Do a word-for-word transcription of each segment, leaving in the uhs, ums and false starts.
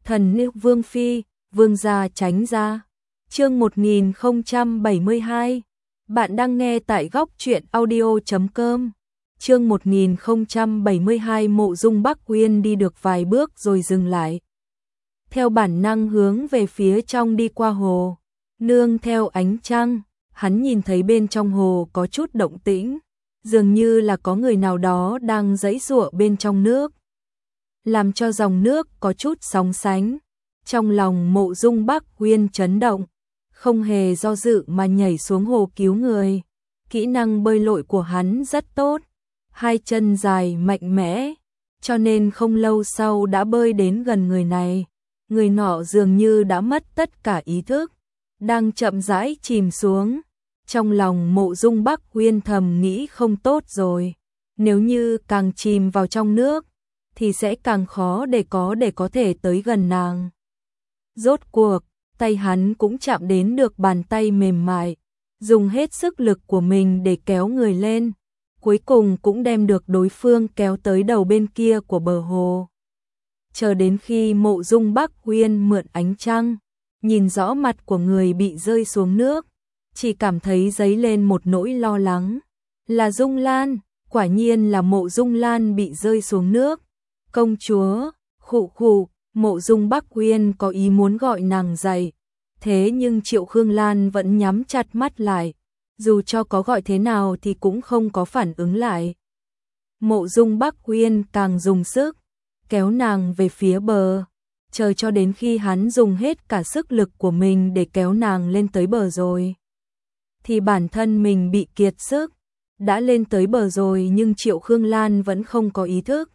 Thần nữ Vương Phi, Vương gia tránh ra. Chương một nghìn không trăm bảy mươi hai. Bạn đang nghe tại góc truyện audio chấm com. Chương một nghìn không trăm bảy mươi hai. Mộ Dung Bắc Uyên đi được vài bước rồi dừng lại. Theo bản năng hướng về phía trong đi qua hồ. Nương theo ánh trăng, hắn nhìn thấy bên trong hồ có chút động tĩnh, dường như là có người nào đó đang giãy giụa bên trong nước, làm cho dòng nước có chút sóng sánh. Trong lòng Mộ Dung Bắc Uyên chấn động, không hề do dự mà nhảy xuống hồ cứu người. Kỹ năng bơi lội của hắn rất tốt, hai chân dài mạnh mẽ, cho nên không lâu sau đã bơi đến gần người này. Người nọ dường như đã mất tất cả ý thức, đang chậm rãi chìm xuống. Trong lòng Mộ Dung Bắc Uyên thầm nghĩ không tốt rồi, nếu như càng chìm vào trong nước thì sẽ càng khó để có để có thể tới gần nàng. Rốt cuộc, tay hắn cũng chạm đến được bàn tay mềm mại, dùng hết sức lực của mình để kéo người lên, cuối cùng cũng đem được đối phương kéo tới đầu bên kia của bờ hồ. Chờ đến khi Mộ Dung Bắc Uyên mượn ánh trăng, nhìn rõ mặt của người bị rơi xuống nước, chỉ cảm thấy dấy lên một nỗi lo lắng. Là Dung Lan, quả nhiên là Mộ Dung Lan bị rơi xuống nước. Công chúa, khụ khụ, Mộ Dung Bắc Uyên có ý muốn gọi nàng dậy, thế nhưng Triệu Khương Lan vẫn nhắm chặt mắt lại, dù cho có gọi thế nào thì cũng không có phản ứng lại. Mộ Dung Bắc Uyên càng dùng sức kéo nàng về phía bờ, chờ cho đến khi hắn dùng hết cả sức lực của mình để kéo nàng lên tới bờ rồi, thì bản thân mình bị kiệt sức. Đã lên tới bờ rồi nhưng Triệu Khương Lan vẫn không có ý thức,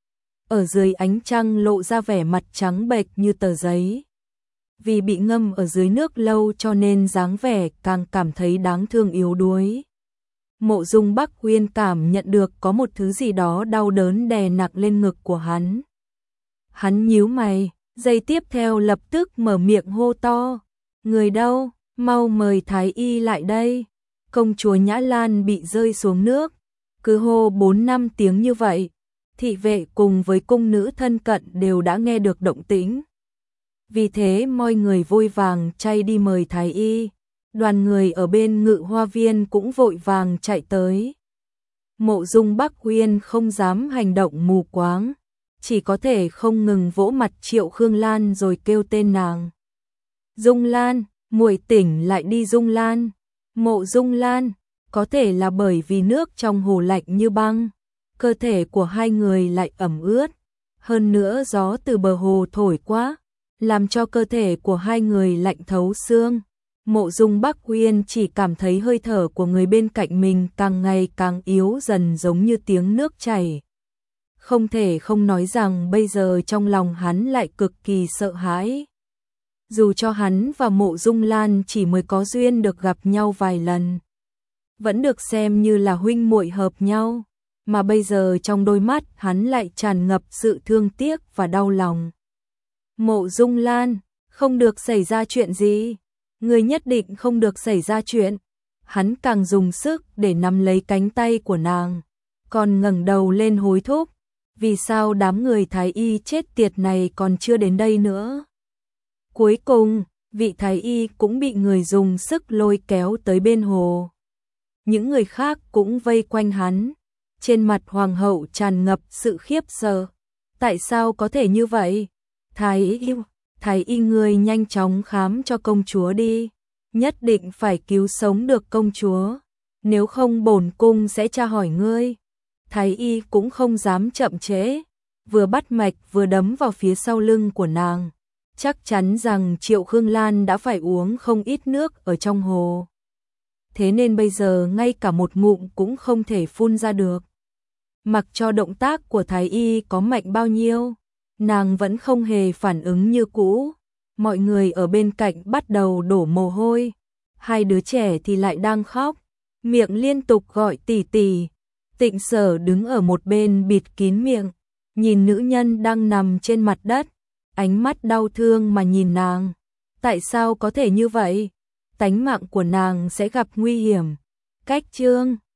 ở dưới ánh trăng lộ ra vẻ mặt trắng bệch như tờ giấy. Vì bị ngâm ở dưới nước lâu cho nên dáng vẻ càng cảm thấy đáng thương yếu đuối. Mộ Dung Bắc Uyên cảm nhận được có một thứ gì đó đau đớn đè nặng lên ngực của hắn. Hắn nhíu mày, giây tiếp theo lập tức mở miệng hô to: "Người đâu, mau mời thái y lại đây." Công chúa Nhã Lan bị rơi xuống nước, cứ hô bốn năm tiếng như vậy, thị vệ cùng với cung nữ thân cận đều đã nghe được động tĩnh. Vì thế mọi người vội vàng chạy đi mời thái y, đoàn người ở bên Ngự Hoa Viên cũng vội vàng chạy tới. Mộ Dung Bắc Uyên không dám hành động mù quáng, chỉ có thể không ngừng vỗ mặt Triệu Khương Lan rồi kêu tên nàng. "Dung Lan, muội tỉnh lại đi Dung Lan." Mộ Dung Lan, có thể là bởi vì nước trong hồ lạnh như băng, cơ thể của hai người lại ẩm ướt, hơn nữa gió từ bờ hồ thổi qua, làm cho cơ thể của hai người lạnh thấu xương. Mộ Dung Bắc Uyên chỉ cảm thấy hơi thở của người bên cạnh mình càng ngày càng yếu dần, giống như tiếng nước chảy. Không thể không nói rằng bây giờ trong lòng hắn lại cực kỳ sợ hãi. Dù cho hắn và Mộ Dung Lan chỉ mới có duyên được gặp nhau vài lần, vẫn được xem như là huynh muội hợp nhau, mà bây giờ trong đôi mắt hắn lại tràn ngập sự thương tiếc và đau lòng. "Mộ Dung Lan, không được xảy ra chuyện gì, người nhất định không được xảy ra chuyện." Hắn càng dùng sức để nắm lấy cánh tay của nàng, còn ngẩng đầu lên hối thúc: "Vì sao đám người thái y chết tiệt này còn chưa đến đây nữa?" Cuối cùng, vị thái y cũng bị người dùng sức lôi kéo tới bên hồ. Những người khác cũng vây quanh hắn, trên mặt hoàng hậu tràn ngập sự khiếp sợ. "Tại sao có thể như vậy? Thái y, thái y người nhanh chóng khám cho công chúa đi, nhất định phải cứu sống được công chúa, nếu không bổn cung sẽ tra hỏi ngươi." Thái y cũng không dám chậm trễ, vừa bắt mạch vừa đấm vào phía sau lưng của nàng. Chắc chắn rằng Triệu Khương Lan đã phải uống không ít nước ở trong hồ, thế nên bây giờ ngay cả một ngụm cũng không thể phun ra được. Mặc cho động tác của thái y có mạnh bao nhiêu, nàng vẫn không hề phản ứng như cũ. Mọi người ở bên cạnh bắt đầu đổ mồ hôi, hai đứa trẻ thì lại đang khóc, miệng liên tục gọi tỷ tỷ. Tịnh Sở đứng ở một bên bịt kín miệng, nhìn nữ nhân đang nằm trên mặt đất, ánh mắt đau thương mà nhìn nàng. Tại sao có thể như vậy? Tánh mạng của nàng sẽ gặp nguy hiểm. Cách chương